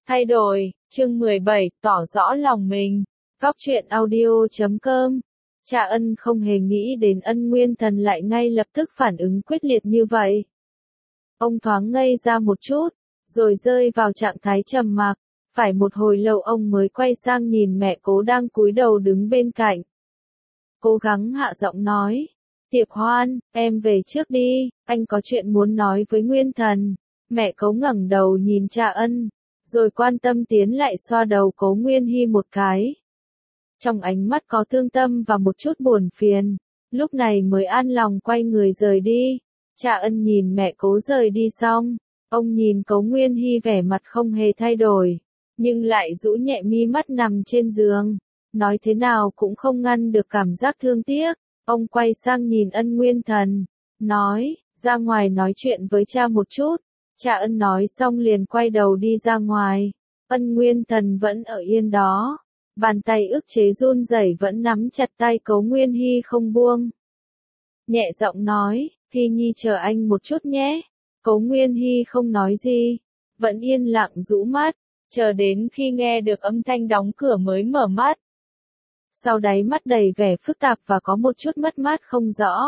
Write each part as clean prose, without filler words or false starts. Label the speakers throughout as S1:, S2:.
S1: Thay đổi, chương 17, tỏ rõ lòng mình. Góc truyện audio.com. Cha Ân không hề nghĩ đến Ân Nguyên Thần lại ngay lập tức phản ứng quyết liệt như vậy. Ông thoáng ngây ra một chút, rồi rơi vào trạng thái trầm mặc. Phải một hồi lâu ông mới quay sang nhìn mẹ Cố đang cúi đầu đứng bên cạnh. Cố gắng hạ giọng nói, Tiệp Hoan, em về trước đi, anh có chuyện muốn nói với Nguyên Thần. Mẹ Cố ngẩng đầu nhìn cha Ân, rồi quan tâm tiến lại xoa đầu Cố Nguyên Hy một cái. Trong ánh mắt có thương tâm và một chút buồn phiền, lúc này mới an lòng quay người rời đi. Cha Ân nhìn mẹ Cố rời đi xong, ông nhìn Cố Nguyên Hy vẻ mặt không hề thay đổi, nhưng lại rũ nhẹ mi mắt nằm trên giường, nói thế nào cũng không ngăn được cảm giác thương tiếc. Ông quay sang nhìn Ân Nguyên Thần, nói, ra ngoài nói chuyện với cha một chút. Cha Ân nói xong liền quay đầu đi ra ngoài. Ân Nguyên Thần vẫn ở yên đó, bàn tay ức chế run rẩy vẫn nắm chặt tay Cố Nguyên Hy không buông. Nhẹ giọng nói, Hy Nhi chờ anh một chút nhé. Cố Nguyên Hy không nói gì, vẫn yên lặng rũ mắt, chờ đến khi nghe được âm thanh đóng cửa mới mở mắt. Sau đáy mắt đầy vẻ phức tạp và có một chút mất mát không rõ.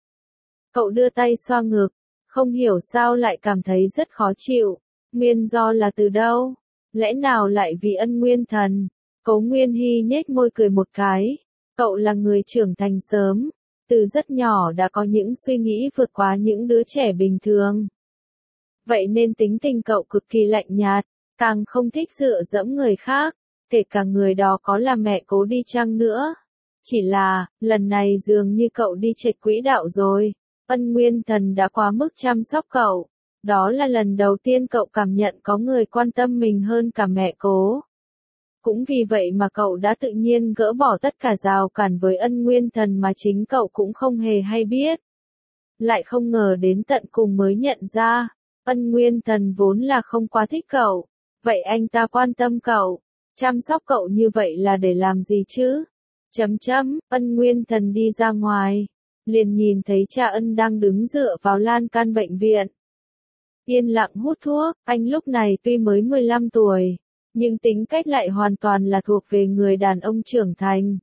S1: Cậu đưa tay xoa ngực, không hiểu sao lại cảm thấy rất khó chịu. Nguyên do là từ đâu? Lẽ nào lại vì Ân Nguyên Thần? Cố Nguyên Hy nhếch môi cười một cái. Cậu là người trưởng thành sớm, từ rất nhỏ đã có những suy nghĩ vượt quá những đứa trẻ bình thường. Vậy nên tính tình cậu cực kỳ lạnh nhạt, càng không thích dựa dẫm người khác, kể cả người đó có là mẹ Cố đi chăng nữa. Chỉ là, lần này dường như cậu đi chệch quỹ đạo rồi. Ân Nguyên Thần đã quá mức chăm sóc cậu. Đó là lần đầu tiên cậu cảm nhận có người quan tâm mình hơn cả mẹ Cố. Cũng vì vậy mà cậu đã tự nhiên gỡ bỏ tất cả rào cản với Ân Nguyên Thần mà chính cậu cũng không hề hay biết. Lại không ngờ đến tận cùng mới nhận ra, Ân Nguyên Thần vốn là không quá thích cậu. Vậy anh ta quan tâm cậu, chăm sóc cậu như vậy là để làm gì chứ? Ân Nguyên Thần đi ra ngoài, liền nhìn thấy cha Ân đang đứng dựa vào lan can bệnh viện. Yên lặng hút thuốc, anh lúc này tuy mới 15 tuổi, nhưng tính cách lại hoàn toàn là thuộc về người đàn ông trưởng thành.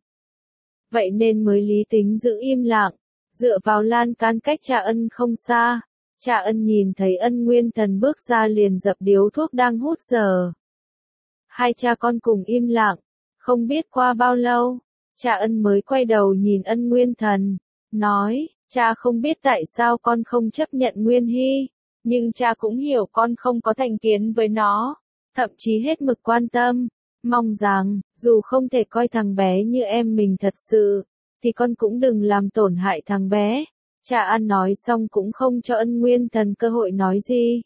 S1: Vậy nên mới lý tính giữ im lặng, dựa vào lan can cách cha Ân không xa. Cha Ân nhìn thấy Ân Nguyên Thần bước ra liền dập điếu thuốc đang hút dở. Hai cha con cùng im lặng, không biết qua bao lâu, cha Ân mới quay đầu nhìn Ân Nguyên Thần, nói, cha không biết tại sao con không chấp nhận Nguyên Hy, nhưng cha cũng hiểu con không có thành kiến với nó, thậm chí hết mực quan tâm, mong rằng, dù không thể coi thằng bé như em mình thật sự, thì con cũng đừng làm tổn hại thằng bé. Cha Ân nói xong cũng không cho Ân Nguyên Thần cơ hội nói gì.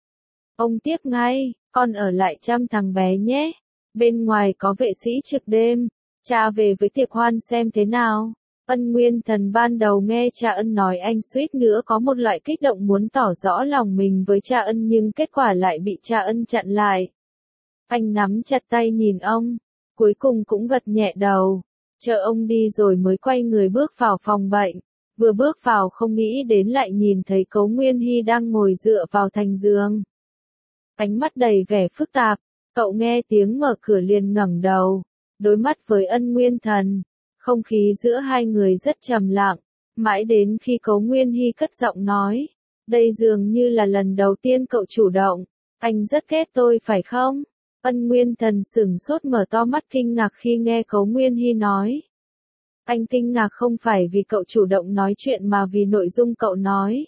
S1: Ông tiếp ngay, con ở lại chăm thằng bé nhé. Bên ngoài có vệ sĩ trực đêm, cha về với Tiệp Hoan xem thế nào. Ân Nguyên Thần ban đầu nghe cha Ân nói anh suýt nữa có một loại kích động muốn tỏ rõ lòng mình với cha Ân nhưng kết quả lại bị cha Ân chặn lại. Anh nắm chặt tay nhìn ông, cuối cùng cũng gật nhẹ đầu, chờ ông đi rồi mới quay người bước vào phòng bệnh. Vừa bước vào không nghĩ đến lại nhìn thấy Cố Nguyên Hy đang ngồi dựa vào thành giường. Ánh mắt đầy vẻ phức tạp, cậu nghe tiếng mở cửa liền ngẩng đầu, đối mắt với Ân Nguyên Thần. Không khí giữa hai người rất trầm lặng, mãi đến khi Cố Nguyên Hy cất giọng nói, đây dường như là lần đầu tiên cậu chủ động, anh rất ghét tôi phải không? Ân Nguyên Thần sửng sốt mở to mắt kinh ngạc khi nghe Cố Nguyên Hy nói. Anh kinh ngạc không phải vì cậu chủ động nói chuyện mà vì nội dung cậu nói.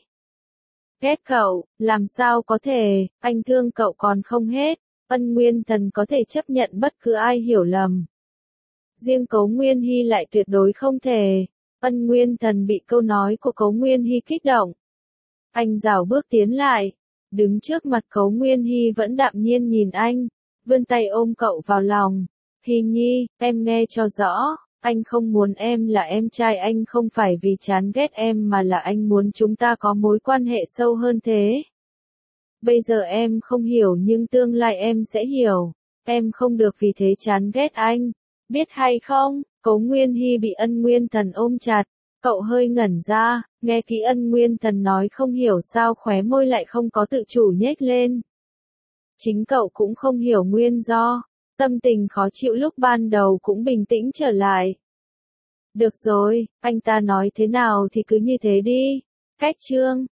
S1: Ghét cậu, làm sao có thể, anh thương cậu còn không hết. Ân Nguyên Thần có thể chấp nhận bất cứ ai hiểu lầm. Riêng Cố Nguyên Hy lại tuyệt đối không thể. Ân Nguyên Thần bị câu nói của Cố Nguyên Hy kích động. Anh rảo bước tiến lại, đứng trước mặt Cố Nguyên Hy vẫn đạm nhiên nhìn anh, vươn tay ôm cậu vào lòng. Hy Nhi, em nghe cho rõ. Anh không muốn em là em trai anh không phải vì chán ghét em mà là anh muốn chúng ta có mối quan hệ sâu hơn thế. Bây giờ em không hiểu nhưng tương lai em sẽ hiểu. Em không được vì thế chán ghét anh. Biết hay không? Cố Nguyên Hy bị Ân Nguyên Thần ôm chặt. Cậu hơi ngẩn ra, nghe kỹ Ân Nguyên Thần nói không hiểu sao khóe môi lại không có tự chủ nhếch lên. Chính cậu cũng không hiểu nguyên do. Tâm tình khó chịu lúc ban đầu cũng bình tĩnh trở lại. Được rồi, anh ta nói thế nào thì cứ như thế đi. Cách chương